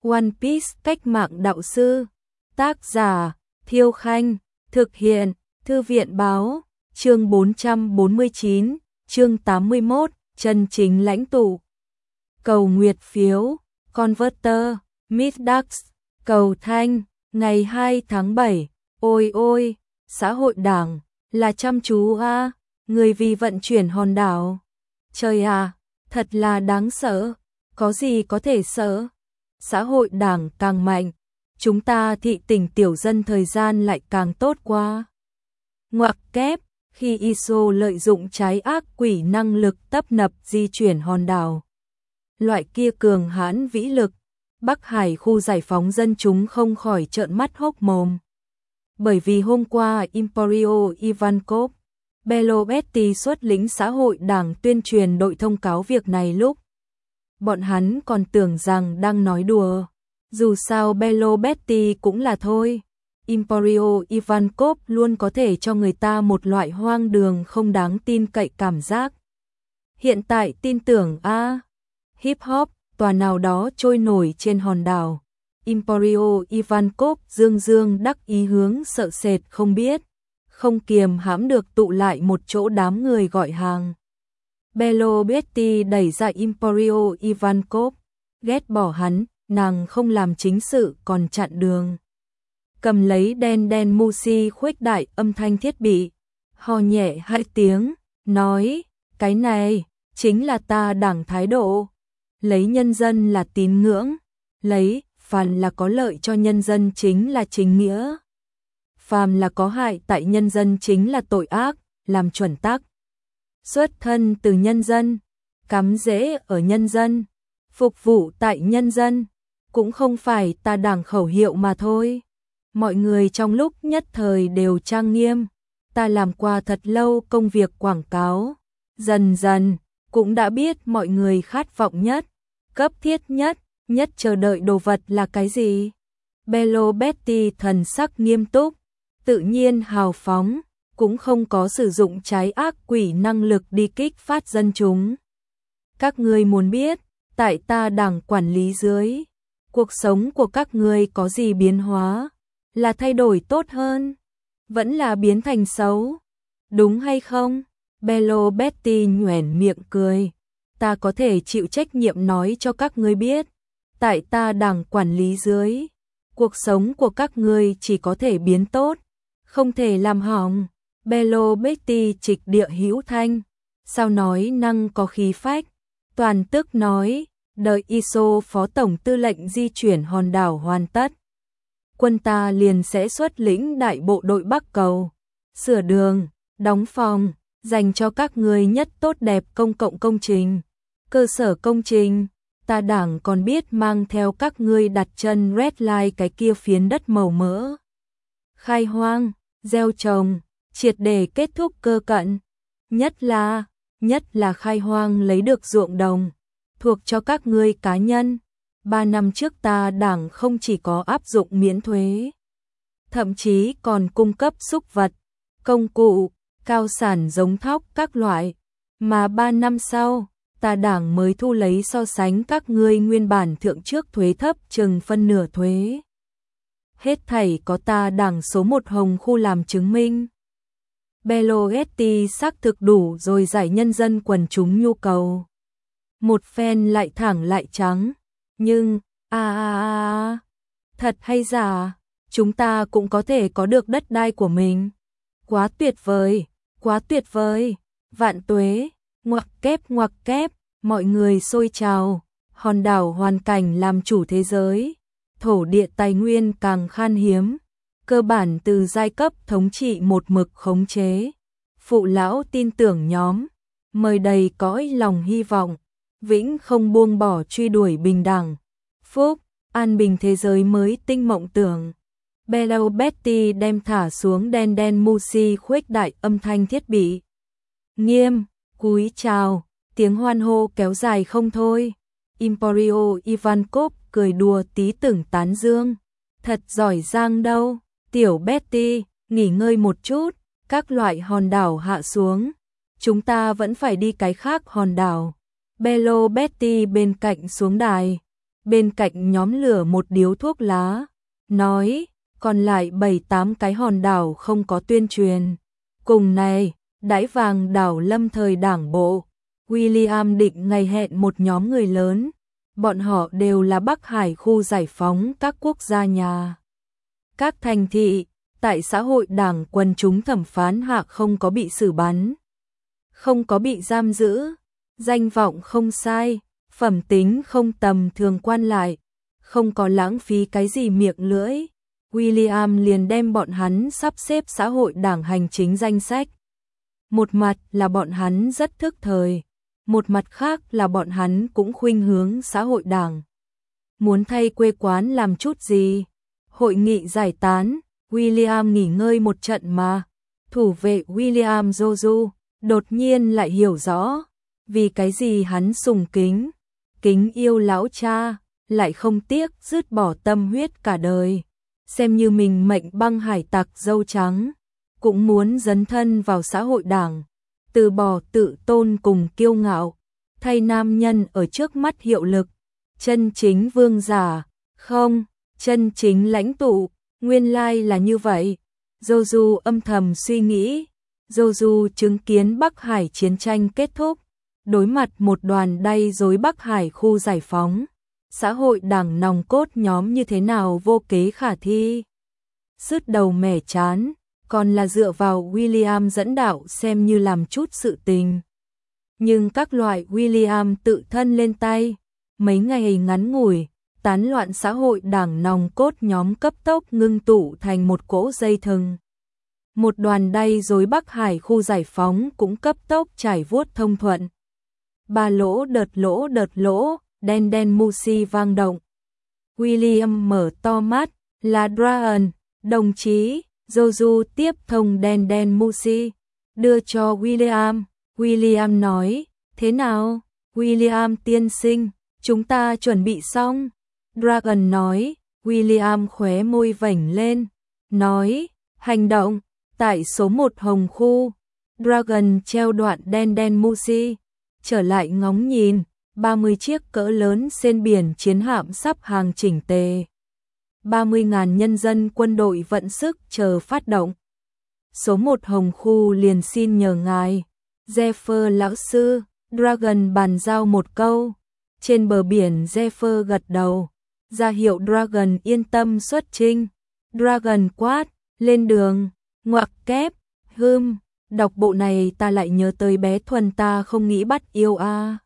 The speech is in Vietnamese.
One Piece cách mạng đạo sư. Tác giả Thiêu Khanh. Thực hiện Thư viện Báo. Chương 449, chương 81, chân chính lãnh tụ. Cầu nguyệt phiếu, Converter, Midax, cầu thanh, ngày 2 tháng 7, ôi ôi, xã hội đảng, là chăm chú a, người vì vận chuyển hòn đảo. Trời à, thật là đáng sợ, có gì có thể sợ. Xã hội đảng càng mạnh, chúng ta thị tỉnh tiểu dân thời gian lại càng tốt quá. Ngoặc kép, khi ISO lợi dụng trái ác quỷ năng lực tấp nập di chuyển hòn đảo. Loại kia cường hãn vĩ lực, Bắc Hải khu giải phóng dân chúng không khỏi trợn mắt hốc mồm. Bởi vì hôm qua Emporio Ivankov, Belobetti xuất lĩnh xã hội đảng tuyên truyền đội thông cáo việc này lúc. Bọn hắn còn tưởng rằng đang nói đùa, dù sao Belobetti cũng là thôi. Emporio Ivankov luôn có thể cho người ta một loại hoang đường không đáng tin cậy cảm giác. Hiện tại tin tưởng hip hop, tòa nào đó trôi nổi trên hòn đảo. Emporio Ivankov dương dương đắc ý hướng sợ sệt không biết, không kiềm hãm được tụ lại một chỗ đám người gọi hàng. Belobetti đẩy ra Emporio Ivankov, ghét bỏ hắn, nàng không làm chính sự còn chặn đường. Cầm lấy đen Musi khuếch đại âm thanh thiết bị, ho nhẹ 2 tiếng, nói, cái này, chính là ta đảng thái độ. Lấy nhân dân là tín ngưỡng, lấy, phàm là có lợi cho nhân dân chính là chính nghĩa. Phàm là có hại tại nhân dân chính là tội ác, làm chuẩn tắc. Xuất thân từ nhân dân, cắm rễ ở nhân dân, phục vụ tại nhân dân, cũng không phải ta đảng khẩu hiệu mà thôi. Mọi người trong lúc nhất thời đều trang nghiêm, ta làm qua thật lâu công việc quảng cáo, dần dần cũng đã biết mọi người khát vọng nhất, cấp thiết nhất chờ đợi đồ vật là cái gì. Belobetti thần sắc nghiêm túc, tự nhiên hào phóng, cũng không có sử dụng trái ác quỷ năng lực đi kích phát dân chúng. Các ngươi muốn biết, tại ta đảng quản lý dưới, cuộc sống của các ngươi có gì biến hóa, là thay đổi tốt hơn, vẫn là biến thành xấu, đúng hay không? Belobetti nhoẻn miệng cười, ta có thể chịu trách nhiệm nói cho các ngươi biết, tại ta đảng quản lý dưới, cuộc sống của các ngươi chỉ có thể biến tốt, không thể làm hỏng. Belobetti trịch địa hữu thanh, sao nói năng có khí phách, toàn tức nói, đợi ISO phó tổng tư lệnh di chuyển hòn đảo hoàn tất. Quân ta liền sẽ xuất lĩnh đại bộ đội Bắc Cầu, sửa đường, đóng phòng, dành cho các người nhất tốt đẹp công cộng công trình, cơ sở công trình. Ta đảng còn biết mang theo các ngươi đặt chân Red Line cái kia phiến đất màu mỡ. Khai hoang, gieo trồng, triệt để kết thúc cơ cận. Nhất là khai hoang lấy được ruộng đồng, thuộc cho các ngươi cá nhân. 3 năm trước ta đảng không chỉ có áp dụng miễn thuế, thậm chí còn cung cấp súc vật, công cụ, cao sản giống thóc các loại, mà 3 năm sau, ta đảng mới thu lấy so sánh các ngươi nguyên bản thượng trước thuế thấp chừng phân nửa thuế. Hết thảy có ta đảng số 1 Hồng khu làm chứng minh. Belobetti xác thực đủ rồi giải nhân dân quần chúng nhu cầu. Một phen lại thẳng lại trắng. Nhưng, thật hay giả, chúng ta cũng có thể có được đất đai của mình. Quá tuyệt vời, vạn tuế, ngoặc kép, mọi người xôi trào, hòn đảo hoàn cảnh làm chủ thế giới, thổ địa tài nguyên càng khan hiếm, cơ bản từ giai cấp thống trị một mực khống chế. Phụ lão tin tưởng nhóm, mời đầy cõi lòng hy vọng, vĩnh không buông bỏ truy đuổi bình đẳng, phúc, an bình thế giới mới tinh mộng tưởng. Belobetti đem thả xuống đen Musi khuếch đại âm thanh thiết bị. Nghiêm, cúi chào, tiếng hoan hô kéo dài không thôi. Emporio Ivankov cười đùa tí tưởng tán dương. Thật giỏi giang đâu, tiểu Betty, nghỉ ngơi một chút, các loại hòn đảo hạ xuống. Chúng ta vẫn phải đi cái khác hòn đảo. Belobetti bên cạnh xuống đài. bên cạnh nhóm lửa một điếu thuốc lá, nói, còn lại 7-8 cái hòn đảo không có tuyên truyền. Cùng này, đãi vàng đảo lâm thời đảng bộ, William định ngày hẹn một nhóm người lớn, bọn họ đều là Bắc Hải khu giải phóng các quốc gia nhà. Các thành thị, tại xã hội đảng quần chúng thẩm phán hạ không có bị xử bắn, không có bị giam giữ, danh vọng không sai, phẩm tính không tầm thường quan lại, không có lãng phí cái gì miệng lưỡi. William liền đem bọn hắn sắp xếp xã hội đảng hành chính danh sách. Một mặt là bọn hắn rất thức thời, một mặt khác là bọn hắn cũng khuynh hướng xã hội đảng. Muốn thay quê quán làm chút gì? Hội nghị giải tán, William nghỉ ngơi một trận mà. Thủ vệ William Joju đột nhiên lại hiểu rõ, vì cái gì hắn sùng kính yêu lão cha, lại không tiếc dứt bỏ tâm huyết cả đời. Xem như mình mệnh băng hải tặc dâu trắng, cũng muốn dấn thân vào xã hội đảng, từ bỏ tự tôn cùng kiêu ngạo, thay nam nhân ở trước mắt hiệu lực, chân chính vương giả, không, chân chính lãnh tụ, nguyên lai là như vậy. Joju âm thầm suy nghĩ, Joju chứng kiến Bắc Hải chiến tranh kết thúc, đối mặt một đoàn đay dối Bắc Hải khu giải phóng, xã hội đảng nòng cốt nhóm như thế nào vô kế khả thi. Sứt đầu mẻ chán, còn là dựa vào William dẫn đạo xem như làm chút sự tình. Nhưng các loại William tự thân lên tay, mấy ngày ngắn ngủi, tán loạn xã hội đảng nòng cốt nhóm cấp tốc ngưng tụ thành một cỗ dây thừng. Một đoàn đay dối Bắc Hải khu giải phóng cũng cấp tốc trải vuốt thông thuận. Ba lỗ đợt lỗ, đen đen Musi vang động. William mở to mắt, là Dragon, đồng chí. Joju tiếp thông đen đen Musi, đưa cho William. William nói, thế nào? William tiên sinh, chúng ta chuẩn bị xong. Dragon nói, William khóe môi vểnh lên, nói, hành động, tại số 1 Hồng Khu. Dragon treo đoạn đen đen Musi, trở lại ngóng nhìn, 30 chiếc cỡ lớn trên biển chiến hạm sắp hàng chỉnh tề. 30.000 nhân dân quân đội vận sức chờ phát động. Số 1 Hồng Khu liền xin nhờ ngài, Zephyr lão sư. Dragon bàn giao một câu. Trên bờ biển Zephyr gật đầu, ra hiệu Dragon yên tâm xuất chinh. Dragon quát, lên đường, ngoặc kép, đọc bộ này ta lại nhớ tới bé Thuần ta không nghĩ bắt yêu a.